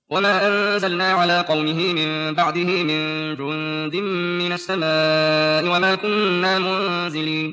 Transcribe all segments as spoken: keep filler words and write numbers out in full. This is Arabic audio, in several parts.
وما أنزلنا على قومه من بعده من جند من السماء وما كنا منزلين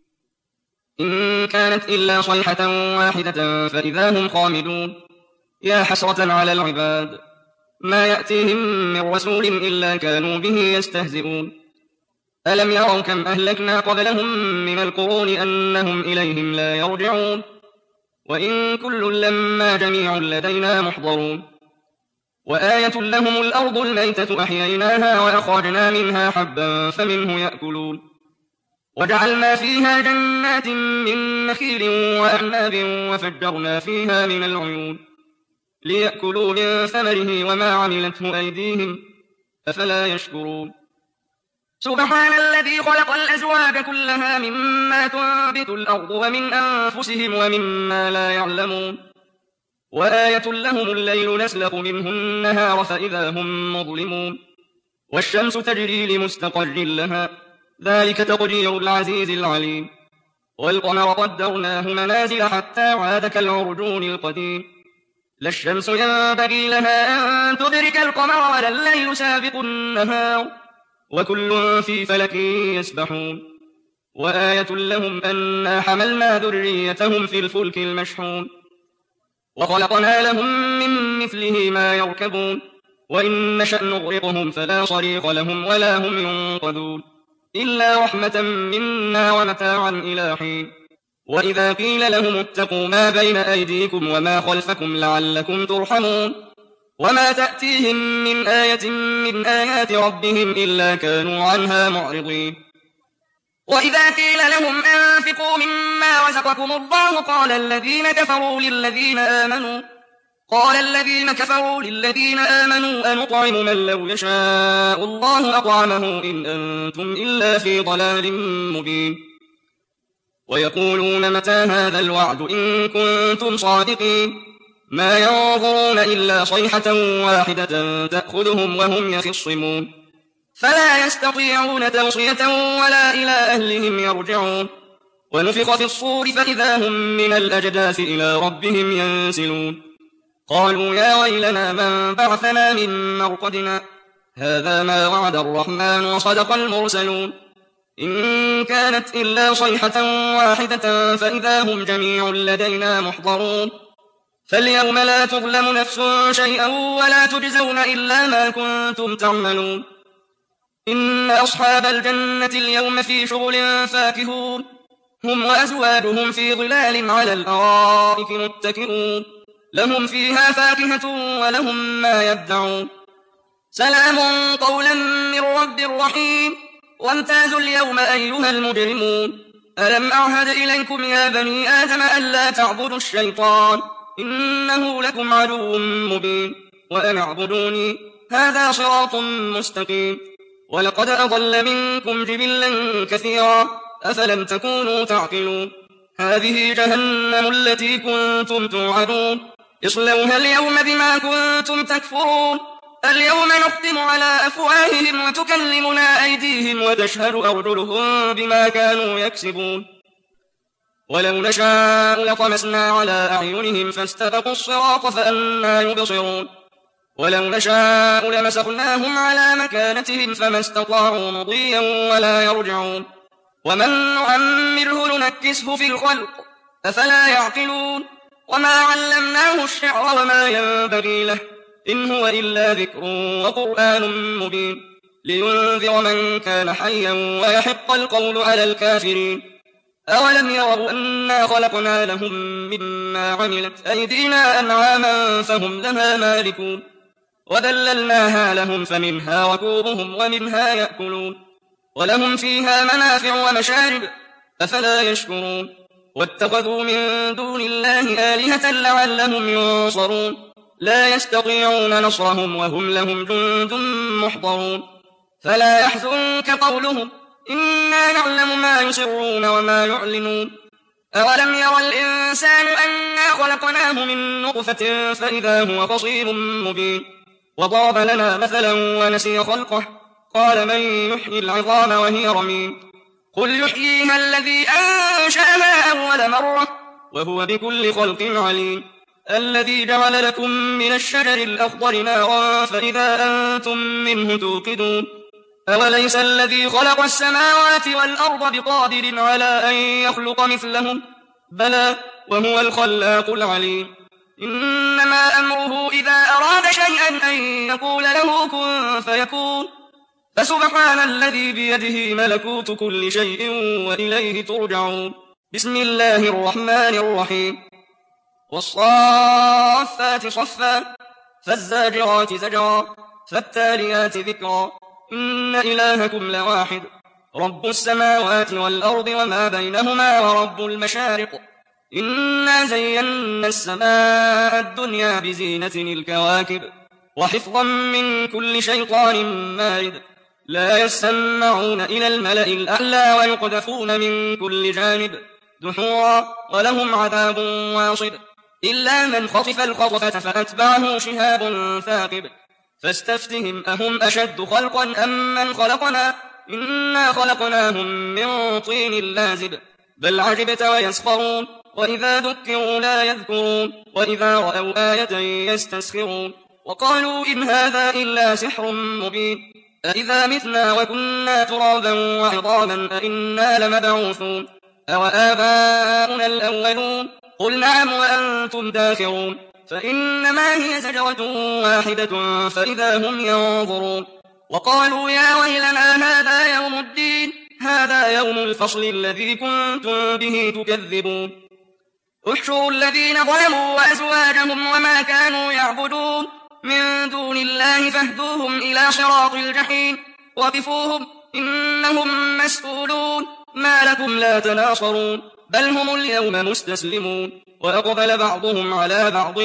إن كانت إلا صيحة واحدة فإذا هم خامدون يا حسرة على العباد ما يأتيهم من رسول إلا كانوا به يستهزئون ألم يروا كم أهلكنا قبلهم من القرون أنهم إليهم لا يرجعون وإن كل لما جميع لدينا محضرون وآية لهم الأرض الميتة أحييناها وأخرجنا منها حبا فمنه يأكلون وجعلنا فيها جنات من نخيل وأعناب وفجرنا فيها من العيون ليأكلوا من ثمره وما عملته أيديهم أفلا يشكرون سبحان الذي خلق الأزواج كلها مما تنبت الأرض ومن أنفسهم ومما لا يعلمون وآية لهم الليل نسلخ منه النهار فإذا هم مظلمون والشمس تجري لمستقر لها ذلك تقدير العزيز العليم والقمر قدرناه منازل حتى عاد كالعرجون القديم لا الشمس ينبغي لها أن تدرك القمر ولا الليل سابق النهار وكل في فلك يسبحون وآية لهم أنا حملنا ذريتهم في الفلك المشحون وخلقنا لهم من مثله ما يركبون وإن نشأ نغرقهم فلا صريخ لهم ولا هم ينقذون إلا رحمة منا ومتاعا إلى حين وإذا قيل لهم اتقوا ما بين أيديكم وما خلفكم لعلكم ترحمون وما تأتيهم من آية من آيات ربهم إلا كانوا عنها معرضين وإذا قيل لهم أنفقوا مما رزقكم الله قال الذين كفروا للذين آمنوا قال الذين كفروا للذين آمنوا أنطعم من لو يشاء الله أطعمه إن أنتم إلا في ضلال مبين ويقولون متى هذا الوعد إن كنتم صادقين ما ينظرون إلا صيحة واحدة تأخذهم وهم يخصمون فلا يستطيعون توصية ولا إلى أهلهم يرجعون ونفخ في الصور فإذا هم من الأجداث إلى ربهم ينسلون قالوا يا ويلنا من بعثنا من مرقدنا هذا ما وعد الرحمن وصدق المرسلون إن كانت إلا صيحة واحدة فإذا هم جميع لدينا محضرون فاليوم لا تظلم نفس شيئا ولا تجزون إلا ما كنتم تعملون إن أصحاب الجنة اليوم في شغل فاكهون هم وأزواجهم في ظلال على الأرائك متكئون لهم فيها فاكهة ولهم ما يدعون سلام قولا من رب رحيم وامتازوا اليوم أيها المجرمون ألم أعهد إليكم يا بني آدم ألا تعبدوا الشيطان إنه لكم عدو مبين وأن اعبدوني هذا صراط مستقيم ولقد أضل منكم جبلا كثيرا أفلم تكونوا تعقلون هذه جهنم التي كنتم توعدون اصلوها اليوم بما كنتم تكفرون اليوم نختم على أفواههم وتكلمنا أيديهم وتشهد أرجلهم بما كانوا يكسبون ولو نشاء لطمسنا على أعينهم فاستبقوا الصراط فأنى يبصرون ولو نشاء لمسخناهم على مكانتهم فما استطاعوا مضيا ولا يرجعون ومن نعمره ننكسه في الخلق أفلا يعقلون وما علمناه الشعر وما ينبغي له إن هو إلا ذكر وقرآن مبين لينذر من كان حيا ويحق القول على الكافرين أولم يروا أنا خلقنا لهم مما عملت أيدينا أنعاما فهم لها مالكون وذللناها لهم فمنها ركوبهم ومنها يأكلون ولهم فيها منافع ومشارب أفلا يشكرون واتخذوا من دون الله آلهة لعلهم ينصرون لا يستطيعون نصرهم وهم لهم جند محضرون فلا يحزنك قولهم إنا نعلم ما يسرون وما يعلنون أولم ير الإنسان أنا خلقناه من نطفة فإذا هو خصيم مبين وضرب لنا مثلا ونسي خلقه قال من يحيي العظام وهي رميم قل يحييها الذي أنشأها أول مرة وهو بكل خلق عليم الذي جعل لكم من الشجر الأخضر نارا فإذا أنتم منه توقدون أوليس الذي خلق السماوات والأرض بقادر على أن يخلق مثلهم بلى وهو الخلاق العليم إنما أمره إذا أراد شيئا أن يقول له كن فيكون فسبحان الذي بيده ملكوت كل شيء وإليه ترجعون بسم الله الرحمن الرحيم والصافات صفا فالزاجرات زجرا فالتاليات ذكرا إن إلهكم لواحد رب السماوات والأرض وما بينهما ورب المشارق إنا زينا السماء الدنيا بزينة الكواكب وحفظا من كل شيطان مارد لا يسمعون إلى الملأ الأعلى ويقذفون من كل جانب دحورا ولهم عذاب واصب إلا من خطف الخطفة فأتبعه شهاب ثاقب فاستفتهم أهم أشد خلقا أم من خلقنا إنا خلقناهم من طين لازب بل عجبت ويسخرون وإذا ذكروا لا يذكرون وإذا رأوا آية يستسخرون وقالوا إن هذا إلا سحر مبين أإذا متنا وكنا ترابا وعظاما أإنا لمبعوثون أوآباؤنا الأولون قل نعم وأنتم داخرون فإنما هي زجرة واحدة فإذا هم ينظرون وقالوا يا ويلنا هذا يوم الدين هذا يوم الفصل الذي كنتم به تكذبون احشروا الذين ظلموا وأزواجهم وما كانوا يعبدون من دون الله فاهدوهم إلى صراط الجحيم وقفوهم إنهم مسؤولون ما لكم لا تناصرون بل هم اليوم مستسلمون وأقبل بعضهم على بعض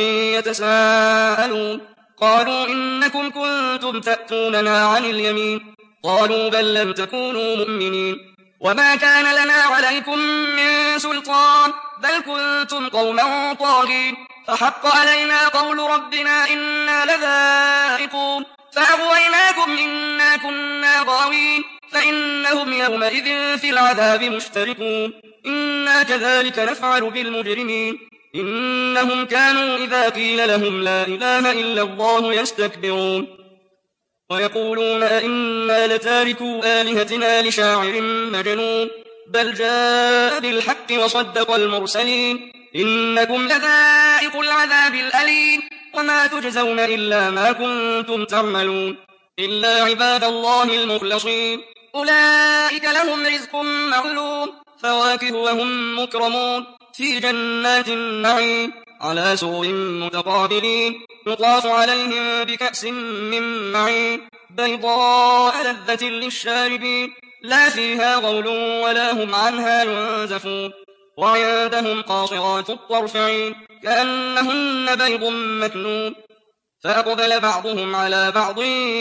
يتساءلون قالوا إنكم كنتم تأتوننا عن اليمين قالوا بل لم تكونوا مؤمنين وما كان لنا عليكم من سلطان بل كنتم قوما طاغين فحق علينا قول ربنا إنا لذائقون فأغويناكم إنا كنا غاوين فإنهم يومئذ في العذاب مشتركون إنا كذلك نفعل بالمجرمين إنهم كانوا إذا قيل لهم لا إله إلا الله يستكبرون ويقولون أئنا لتاركوا آلهتنا لشاعر مجنون بل جاء بالحق وصدق المرسلين إنكم لذائق العذاب الأليم وما تجزون إلا ما كنتم تعملون إلا عباد الله المخلصين أولئك لهم رزق معلوم فواكه وهم مكرمون في جنات النعيم على سرر متقابلين يطاف عليهم بكأس من معين بيضاء لذة للشاربين لا فيها غول ولا هم عنها ينزفون وعندهم قاصرات الطرف عين كأنهن بيض مكنون فأقبل بعضهم على بعض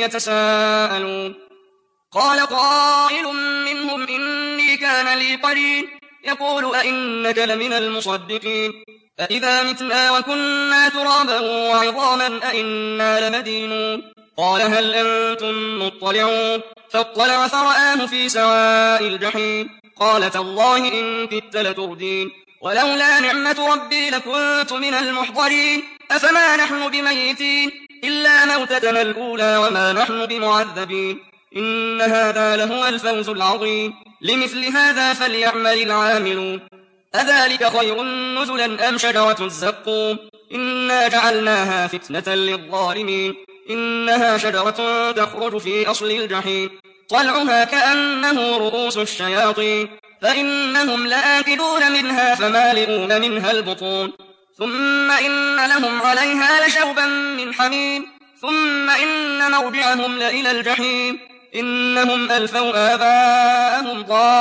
يتساءلون قال قائل منهم إني كان لي قرين يقول أئنك لمن المصدقين أئذا متنا وكنا ترابا وعظاما أئنا لمدينون قال هل أنتم مطلعون فاطلع فرآه في سواء الجحيم قال تالله إن كدت لتردين ولولا نعمة ربي لكنت من المحضرين أفما نحن بميتين إلا موتتنا الأولى وما نحن بمعذبين إن هذا لهو الفوز العظيم لمثل هذا فليعمل العاملون أذلك خير نزلا أم شجرة الزقوم إنا جعلناها فتنة للظالمين إنها شجرة تخرج في أصل الجحيم طلعها كأنه رؤوس الشياطين فإنهم لآكلون منها فمالئون منها البطون ثم إن لهم عليها لشوبا من حميم ثم إن مرجعهم لإلى الجحيم إنهم ألفوا آباءهم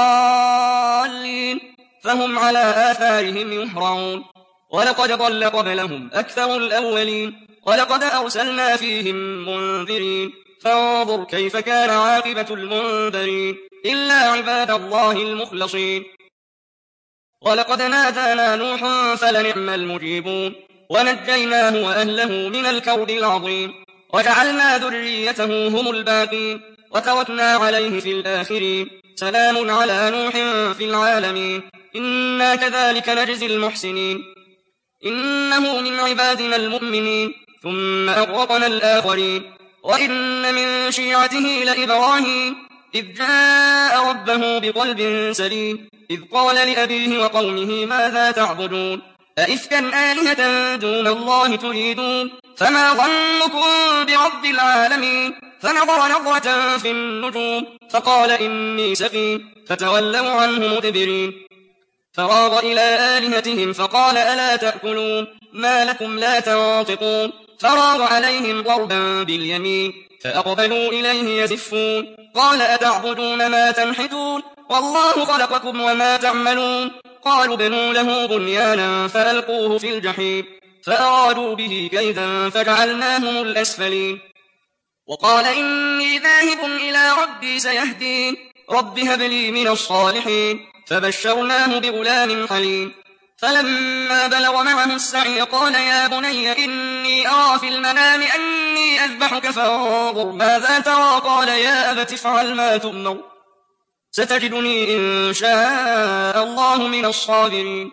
ضالين فهم على آثارهم يهرعون ولقد ضل قبلهم أكثر الأولين ولقد أرسلنا فيهم منذرين فانظر كيف كان عاقبة المنذرين إلا عباد الله المخلصين ولقد نادانا نوح فلنعم المجيبون ونجيناه وأهله من الكرب العظيم وجعلنا ذريته هم الباقين وتركنا عليه في الآخرين سلام على نوح في العالمين إنا كذلك نجزي المحسنين إنه من عبادنا المؤمنين ثم أغرقنا الآخرين وإن من شيعته لإبراهيم إذ جاء ربه بقلب سليم إذ قال لأبيه وقومه ماذا تعبدون أئفكا آلهة دون الله تريدون فما ظنكم برب العالمين فنظر نظرة في النجوم فقال إني سقيم فتولوا عنه مدبرين فراغ إلى آلهتهم فقال ألا تأكلون ما لكم لا تنطقون فراغ عليهم ضربا باليمين فأقبلوا إليه يزفون قال أتعبدون ما تنحتون والله خلقكم وما تعملون قالوا بنوا له بنيانا فألقوه في الجحيم فأرادوا به كيدا فجعلناهم الأسفلين وقال إني ذاهب إلى ربي سيهدين رب هب لي من الصالحين فبشرناه بغلام حليم فلما بلغ معه السعي قال يا بني إني أرى في المنام أني أذبحك فانظر ماذا ترى قال يا أبت افعل ما تؤمر ستجدني إن شاء الله من الصابرين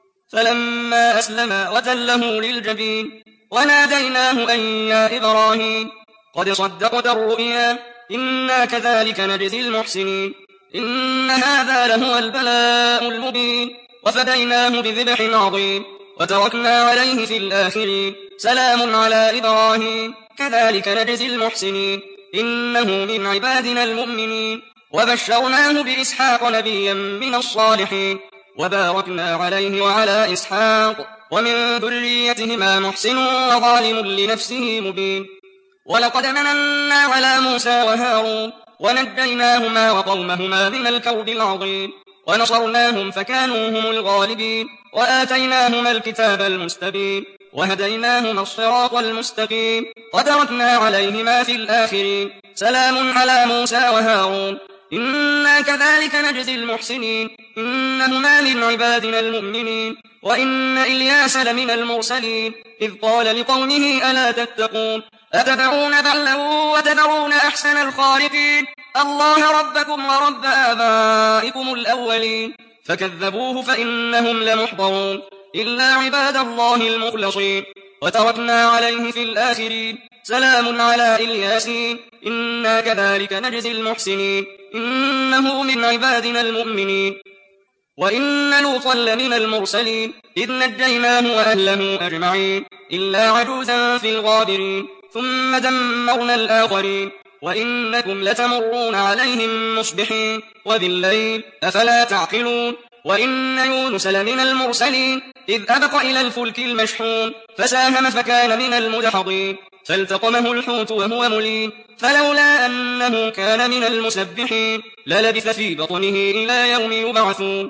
فلما أسلما وتله للجبين وناديناه أن يا إبراهيم قد صدقت الرؤيا إنا كذلك نجزي المحسنين إن هذا لهو البلاء المبين وفديناه بذبح عظيم وتركنا عليه في الآخرين سلام على إبراهيم كذلك نجزي المحسنين إنه من عبادنا المؤمنين وبشرناه بإسحاق نبيا من الصالحين وباركنا عليه وعلى إسحاق ومن ذريتهما محسن وظالم لنفسه مبين ولقد مننا على موسى وهارون ونجيناهما وقومهما من الكرب العظيم ونصرناهم فكانوا هم الغالبين وآتيناهما الكتاب المستبين وهديناهما الصراط المستقيم وتركنا عليهما في الآخرين سلام على موسى وهارون إنا كذلك نجزي المحسنين إنهما من عبادنا المؤمنين وإن إلياس لمن المرسلين إذ قال لقومه ألا تتقون أتدعون بعلا وتذرون أحسن الخالقين الله ربكم ورب آبائكم الأولين فكذبوه فإنهم لمحضرون إلا عباد الله المخلصين وتركنا عليه في الآخرين سلام على إلياسين إنا كذلك نجزي المحسنين إنه من عبادنا المؤمنين وإن لوطا لمن المرسلين إذ نجيناه وأهله أجمعين إلا عجوزا في الغابرين ثم دمرنا الآخرين وإنكم لتمرون عليهم مصبحين وبالليل أفلا تعقلون وإن يونس لمن المرسلين إذ أبق إلى الفلك المشحون فساهم فكان من المدحضين فالتقمه الحوت وهو مليم فلولا أنه كان من المسبحين للبث في بطنه إلى يوم يبعثون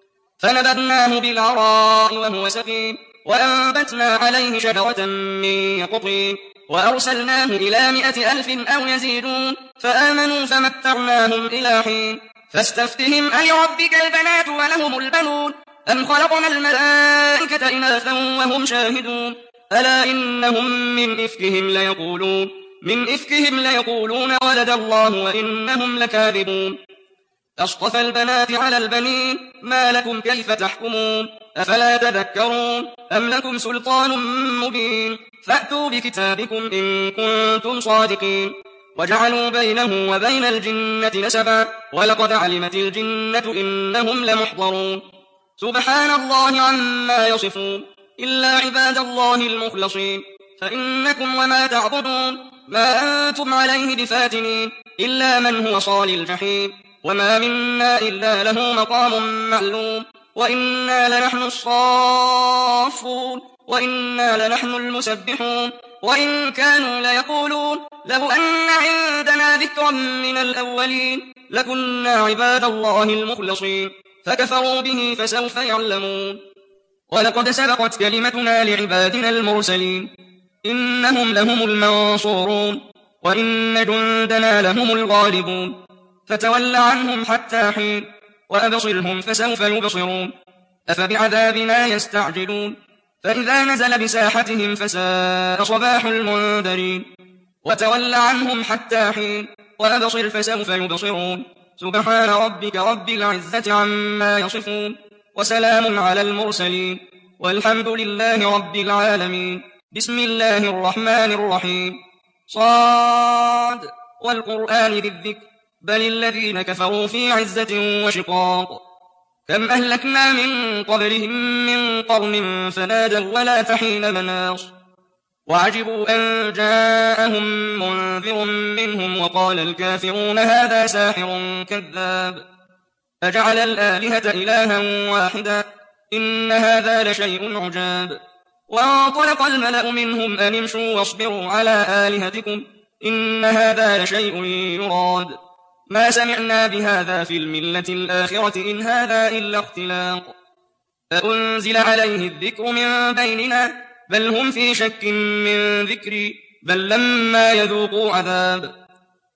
فنبذناه بالعراء وهو سقيم وأنبتنا عليه شجرة من يقطين وأرسلناه إلى مائة ألف أو يزيدون فآمنوا فمتعناهم إلى حين فاستفتهم ألربك البنات ولهم البنون أم خلقنا الملائكة إناثا وهم شاهدون ألا إنهم من إفكهم ليقولون من إفكهم ليقولون ولد الله وإنهم لكاذبون أصطفى البنات على البنين ما لكم كيف تحكمون أفلا تذكرون أم لكم سلطان مبين فأتوا بكتابكم إن كنتم صادقين وجعلوا بينه وبين الجنة نسبا ولقد علمت الجنة إنهم لمحضرون سبحان الله عما يصفون إلا عباد الله المخلصين فإنكم وما تعبدون ما أنتم عليه بفاتنين إلا من هو صال الجحيم وما منا إلا له مقام معلوم وإنا لنحن الصافون وإنا لنحن المسبحون وإن كانوا ليقولون لو أن عندنا ذكرا من الأولين لكنا عباد الله المخلصين فكفروا به فسوف يعلمون ولقد سبقت كلمتنا لعبادنا المرسلين إنهم لهم المنصورون وإن جندنا لهم الغالبون فتول عنهم حتى حين وأبصرهم فسوف يبصرون أفبعذابنا يستعجلون فإذا نزل بساحتهم فساء صباح المنذرين وتول عنهم حتى حين وأبصر فسوف يبصرون سبحان ربك رب العزة عما يصفون وسلام على المرسلين والحمد لله رب العالمين. بسم الله الرحمن الرحيم. صاد والقرآن ذي الذكر بل الذين كفروا في عزة وشقاق. كم أهلكنا من قبلهم من قرن فنادوا ولا تحين مناص وعجبوا أن جاءهم منذر منهم وقال الكافرون هذا ساحر كذاب أجعل الآلهة إلها واحدا إن هذا لشيء عجاب. وانطلق الملأ منهم أن امشوا واصبروا على آلهتكم إن هذا لشيء يراد ما سمعنا بهذا في الملة الآخرة إن هذا إلا اختلاق أأنزل عليه الذكر من بيننا بل هم في شك من ذكري بل لما يذوقوا عذاب.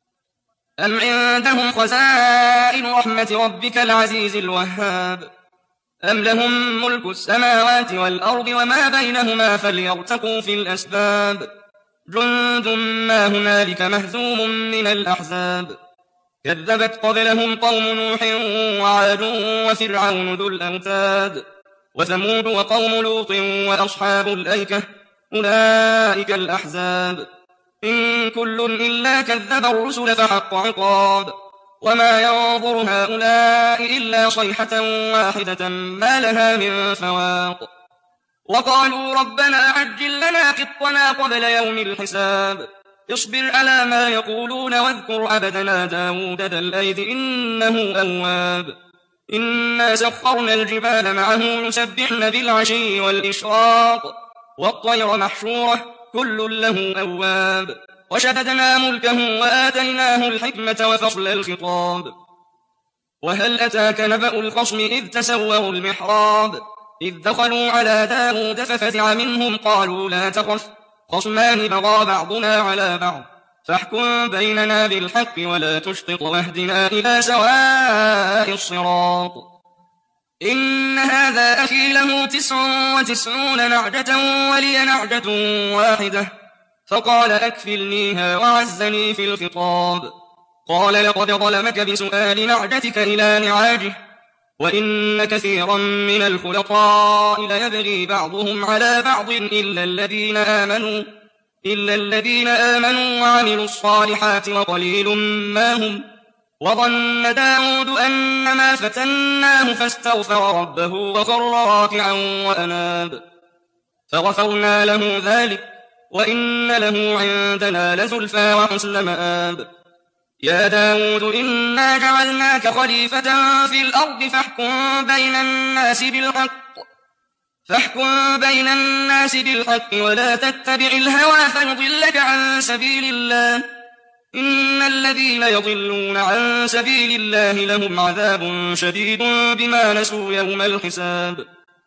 أم عندهم خزائن رحمة ربك العزيز الوهاب أم لهم ملك السماوات والأرض وما بينهما فليرتقوا في الأسباب. جند ما هنالك مهزوم من الأحزاب كذبت قبلهم قوم نوح وعاد وفرعون ذو الأوتاد وثمود وقوم لوط وأصحاب الأيكة أولئك الأحزاب إن كل إلا كذب الرسل فحق عقاب وما ينظر هؤلاء إلا صيحة واحدة ما لها من فواق. وقالوا ربنا عجل لنا قطنا قبل يوم الحساب اصبر على ما يقولون واذكر عبدنا داود ذا الأيد إنه أواب. إنا سخرنا الجبال معه يسبحن بالعشي والإشراق والطير محشورة كل له أواب وشددنا ملكه وآتيناه الحكمة وفصل الخطاب. وهل أتاك نبأ الخصم إذ تسوروا المحراب إذ دخلوا على داود ففزع منهم قالوا لا تخف خصمان بغى بعضنا على بعض فاحكم بيننا بالحق ولا تشطط واهدنا إلى سواء الصراط. إن هذا أخي له تسع وتسعون نعجة ولي نعجة واحدة فقال أكفلنيها وعزني في الخطاب. قال لقد ظلمك بسؤال نعجتك إلى نعاجه وإن كثيرا من الخلطاء ليبغي بعضهم على بعض إلا الذين آمنوا إلا الذين آمنوا وعملوا الصالحات وقليل ما هم. وظن داود أنما فتناه فاستغفر ربه وخر راكعا وأناب فغفرنا له ذلك وإن له عندنا لزلفى وحسن مآب. يا داود إنا جعلناك خليفة في الأرض فاحكم بين الناس بالحق فاحكم بين الناس بالحق ولا تتبع الهوى فيضلك عن سبيل الله إن الذين يضلون عن سبيل الله لهم عذاب شديد بما نسوا يوم الحساب.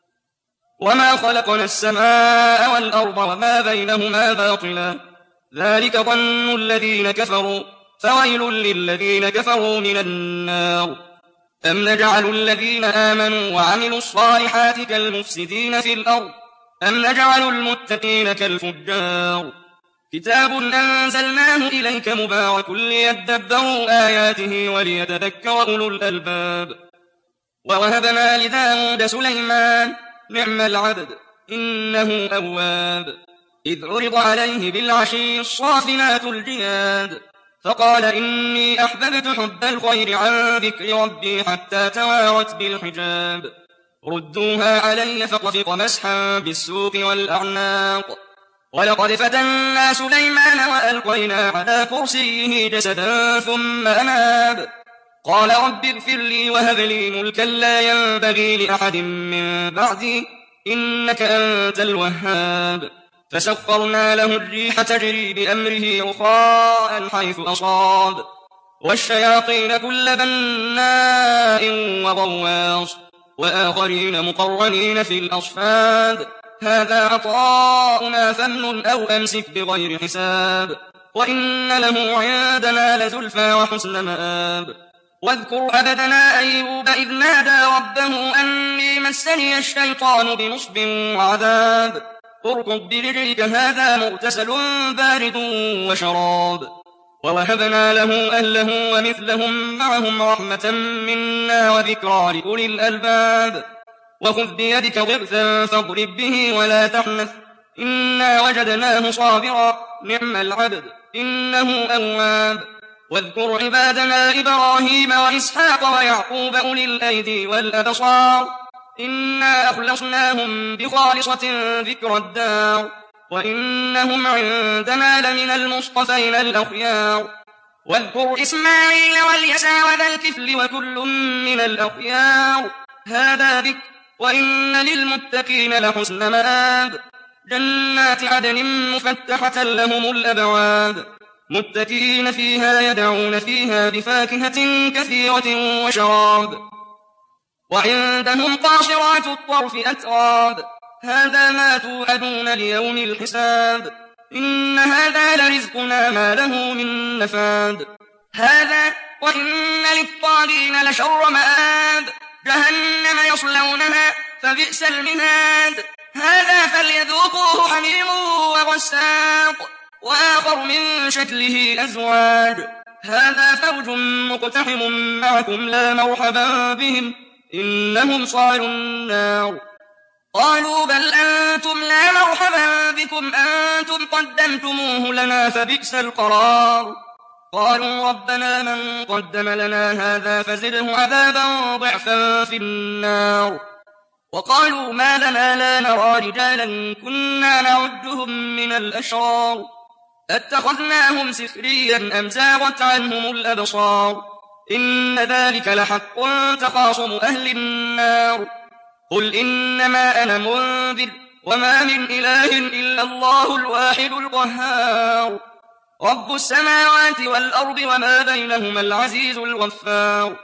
وما خلقنا السماء والأرض وما بينهما باطلا ذلك ظن الذين كفروا فويل للذين كفروا من النار. أم نجعل الذين آمنوا وعملوا الصالحات كالمفسدين في الأرض أم نجعل المتقين كالفجار. كتاب أنزلناه إليك مبارك ليدبروا آياته وليتذكر أولو الألباب. ووهبنا لداود سليمان نعم العبد إنه أواب إذ عرض عليه بالعشي الصافنات الجياد فقال إني أحببت حب الخير عن ذكر ربي حتى توارت بالحجاب. ردوها علي فطفق مسحا بالسوق والأعناق ولقد فتنا سليمان وألقينا على كرسيه جسدا ثم أناب قال رب اغفر لي وهب لي ملكا لا ينبغي لأحد من بعدي إنك أنت الوهاب. فسخرنا له الريح تجري بأمره رخاء حيث أصاب والشياطين كل بناء وغواص وآخرين مقرنين في الأصفاد هذا عطاؤنا فامنن أو أمسك بغير حساب وإن له عندنا لزلفى وحسن مآب. واذكر عبدنا أيوب إذ نادى ربه أني مسني الشيطان بنصب وعذاب اركض برجلك هذا مغتسل بارد وشراب. ووهبنا له أهله ومثلهم معهم رحمة منا وذكرى لأولي الألباب. وخذ بيدك ضغثا فاضرب به ولا تحنث إنا وجدناه صابرا نعم العبد إنه أواب واذكر عبادنا إبراهيم وإسحاق ويعقوب أولي الأيدي والأبصار إنا أخلصناهم بخالصة ذكر الدار وإنهم عندنا لمن المصطفين الأخيار واذكر إسماعيل واليسع وذا الكفل وكل من الأخيار هذا ذكر وإن للمتقين لحسن مآب جنات عدن مفتحة لهم الأبواب متكئين فيها يدعون فيها بفاكهة كثيرة وشراب وعندهم قاصرات الطرف أتراب هذا ما توعدون ليوم الحساب إن هذا لرزقنا ما له من نفاد هذا وإن للطاغين لشر مآب جهنم يصلونها فبئس المهاد هذا فليذوقوه حميم وغساق وآخر من شكله أزواج هذا فوج مقتحم معكم لا مرحبا بهم إنهم صالوا النار قالوا بل أنتم لا مرحبا بكم أنتم قدمتموه لنا فبئس القرار قالوا ربنا من قدم لنا هذا فزده عذابا ضعفا في النار وقالوا ما لنا لا نرى رجالا كنا نعدهم من الأشرار اتخذناهم سخريا أم زاغت عنهم الأبصار إن ذلك لحق تخاصم أهل النار قل إنما أنا منذر وما من إله إلا الله الواحد القهار رب السماوات والأرض وما بينهما العزيز الغفار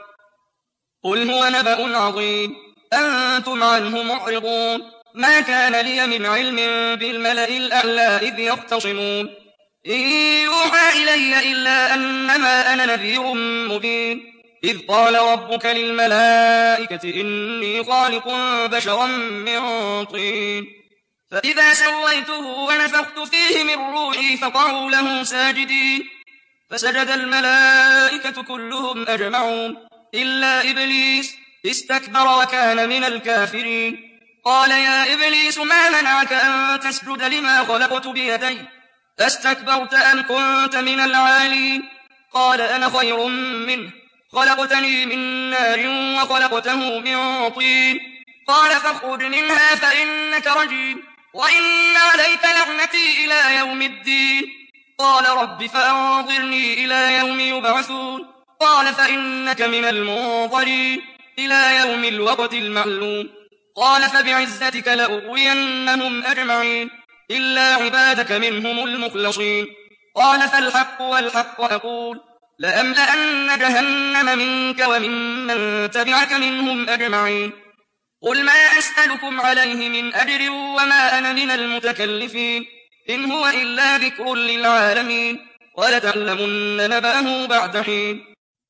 قل هو نبأ عظيم أنتم عنه معرضون ما كان لي من علم بالملأ الأعلى إذ يختصمون إن يوحى إلي إلا أنما أنا نذير مبين إذ قال ربك للملائكة إني خالق بشرا من طين فإذا سويته ونفخت فيه من روحي فقعوا له ساجدين فسجد الملائكة كلهم أجمعون إلا إبليس استكبر وكان من الكافرين قال يا إبليس ما منعك أن تسجد لما خلقت بيدي أستكبرت أم كنت من العالين قال أنا خير منه خلقتني من نار وخلقته من طين قال فاخرج منها فإنك رجيم وإن عليك لعنتي إلى يوم الدين قال رب فأنظرني إلى يوم يبعثون قال فإنك من المنظرين إلى يوم الوقت المعلوم قال فبعزتك لأغوينهم أجمعين إلا عبادك منهم المخلصين قال فالحق والحق أقول لأملأن جهنم منك وممن تبعك منهم أجمعين قل ما أسألكم عليه من أجر وما أنا من المتكلفين إن هو إلا ذكر للعالمين ولتعلمن نبأه بعد حين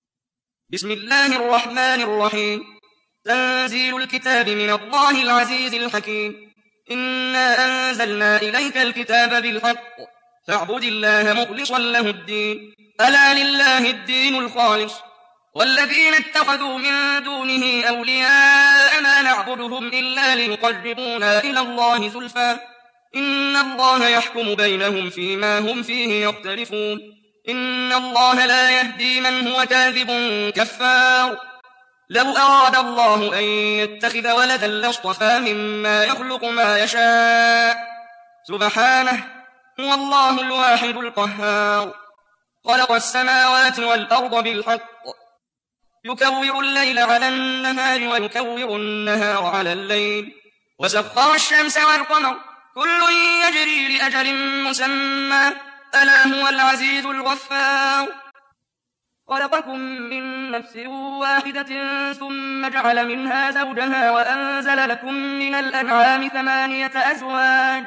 بسم الله الرحمن الرحيم تنزيل الكتاب من الله العزيز الحكيم إنا أنزلنا إليك الكتاب بالحق فاعبد الله مخلصا له الدين ألا لله الدين الخالص والذين اتخذوا من دونه أولياء ما نعبدهم إلا ليقربونا إلى الله زلفى إن الله يحكم بينهم فيما هم فيه يختلفون إن الله لا يهدي من هو كاذب كفار لو أراد الله أن يتخذ ولدا لاصطفى مما يخلق ما يشاء سبحانه هو الله الواحد القهار خلق السماوات والأرض بالحق يكور الليل على النهار ويكور النهار على الليل وسخر الشمس والقمر كل يجري لأجل مسمى ألا هو العزيز الغفار خلقكم من نفس واحدة ثم جعل منها زوجها وأنزل لكم من الأنعام ثمانية أزواج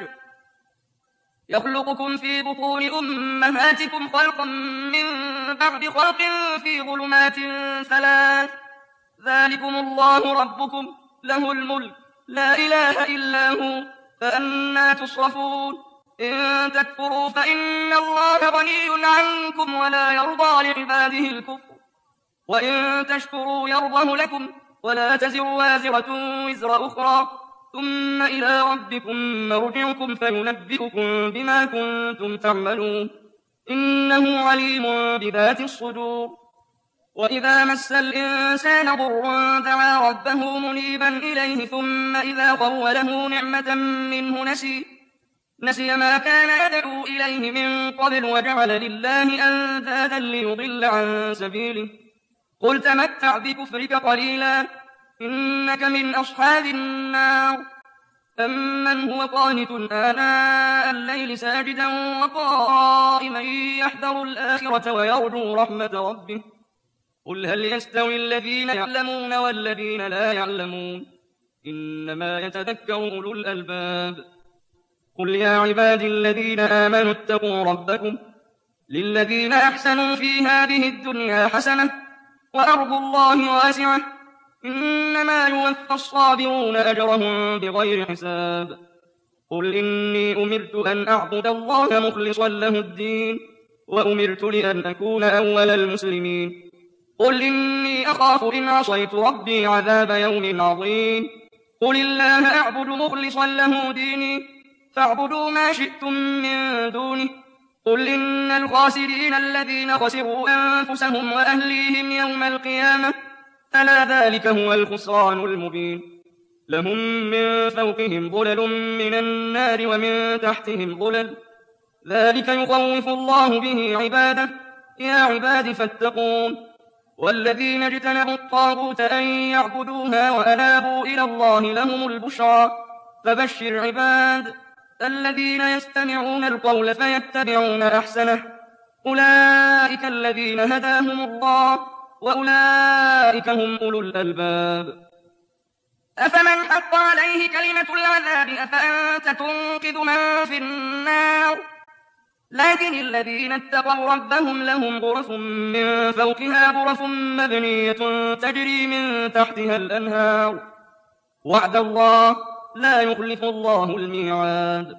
يخلقكم في بطون أمهاتكم خلقا من بعد خلق في ظلمات ثلاث ذلكم الله ربكم له الملك لا إله إلا هو فأنى تصرفون إن تكفروا فإن الله غني عنكم ولا يرضى لعباده الكفر وإن تشكروا يرضه لكم ولا تزر وازرة وزر أخرى ثم إلى ربكم مرجعكم فينبئكم بما كنتم تعملون إنه عليم بذات الصدور وإذا مس الإنسان ضر دعا ربه منيبا إليه ثم إذا خوله نعمة منه نسي نسي ما كان يدعو إليه من قبل وجعل لله أندادا ليضل عن سبيله قل تمتع بكفرك قليلا إنك من أصحاب النار أمن هو قانت آناء الليل ساجدا وقائما يحذر الآخرة ويرجو رحمة ربه قل هل يستوي الذين يعلمون والذين لا يعلمون إنما يتذكر أولو الألباب قل يا عبادي الذين آمنوا اتقوا ربكم للذين أحسنوا في هذه الدنيا حسنة وأرض الله واسعة إنما يوفى الصابرون أجرهم بغير حساب قل إني أمرت أن أعبد الله مخلصا له الدين وأمرت لأن أكون أول المسلمين قل إني أخاف إن عصيت ربي عذاب يوم عظيم قل الله أعبد مخلصا له ديني فاعبدوا ما شئتم من دونه قل إن الخاسرين الذين خسروا أنفسهم وأهليهم يوم القيامة ألا ذلك هو الخسران المبين لهم من فوقهم ظلل من النار ومن تحتهم ظلل ذلك يخوف الله به عباده يا عباد فاتقون والذين اجتنبوا الطاغوت أن يعبدوها وأنابوا إلى الله لهم البشرى فبشر عباد الذين يستمعون القول فيتبعون أحسنه أولئك الذين هداهم الله وأولئك هم أولو الألباب أفمن حق عليه كلمة العذاب أفأنت تنقذ من في النار لكن الذين اتقوا ربهم لهم غرف من فوقها غرف مبنية تجري من تحتها الأنهار وعد الله لا يخلف الله الميعاد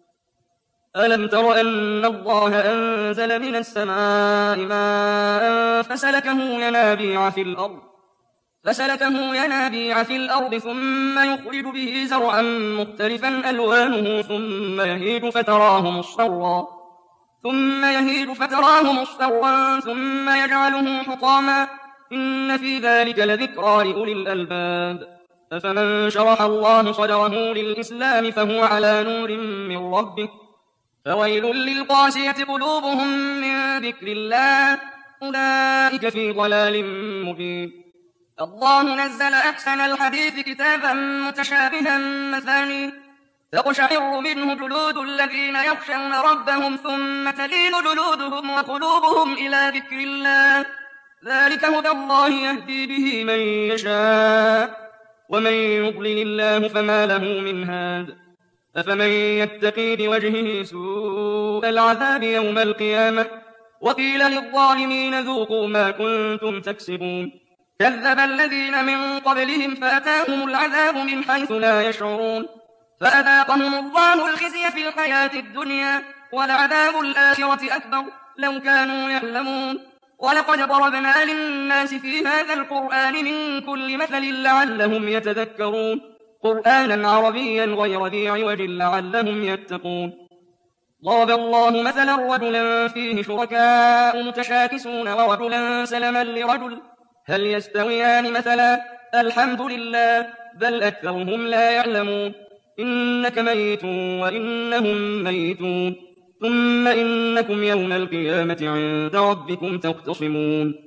ألم تر أن الله أنزل من السماء ماء فسلكه ينابيع في الأرض فسلكه ينابيع في الأرض ثم يخرج به زرعا مختلفا ألوانه ثم يهيج فتراه مصفرا ثم يهيج فتراه مصفرا ثم يجعله حطاما إن في ذلك لذكرى لأولي الألباب أفمن شرح الله صدره للإسلام فهو على نور من ربه فويل للقاسية قلوبهم من ذكر الله أولئك في ضلال مبين الله نزل أحسن الحديث كتابا متشابها مثاني تقشعر منه جلود الذين يخشون ربهم ثم تلين جلودهم وقلوبهم إلى ذكر الله ذلك هدى الله يهدي به من يشاء ومن يضلل الله فما له من هاد أفمن يتقي بوجهه سوء العذاب يوم القيامة وقيل للظالمين ذوقوا ما كنتم تكسبون كذب الذين من قبلهم فأتاهم العذاب من حيث لا يشعرون فأذاقهم الله الخزي في الحياة الدنيا ولعذاب الآخرة أكبر لو كانوا يعلمون ولقد ضربنا للناس في هذا القرآن من كل مثل لعلهم يتذكرون قرآنا عربيا غير ذي عوج لعلهم يتقون ضرب الله مثلا رجلا فيه شركاء متشاكسون ورجلا سلما لرجل هل يستويان مثلا الحمد لله بل أكثرهم لا يعلمون إنك ميت وإنهم ميتون ثم إنكم يوم القيامة عند ربكم تختصمون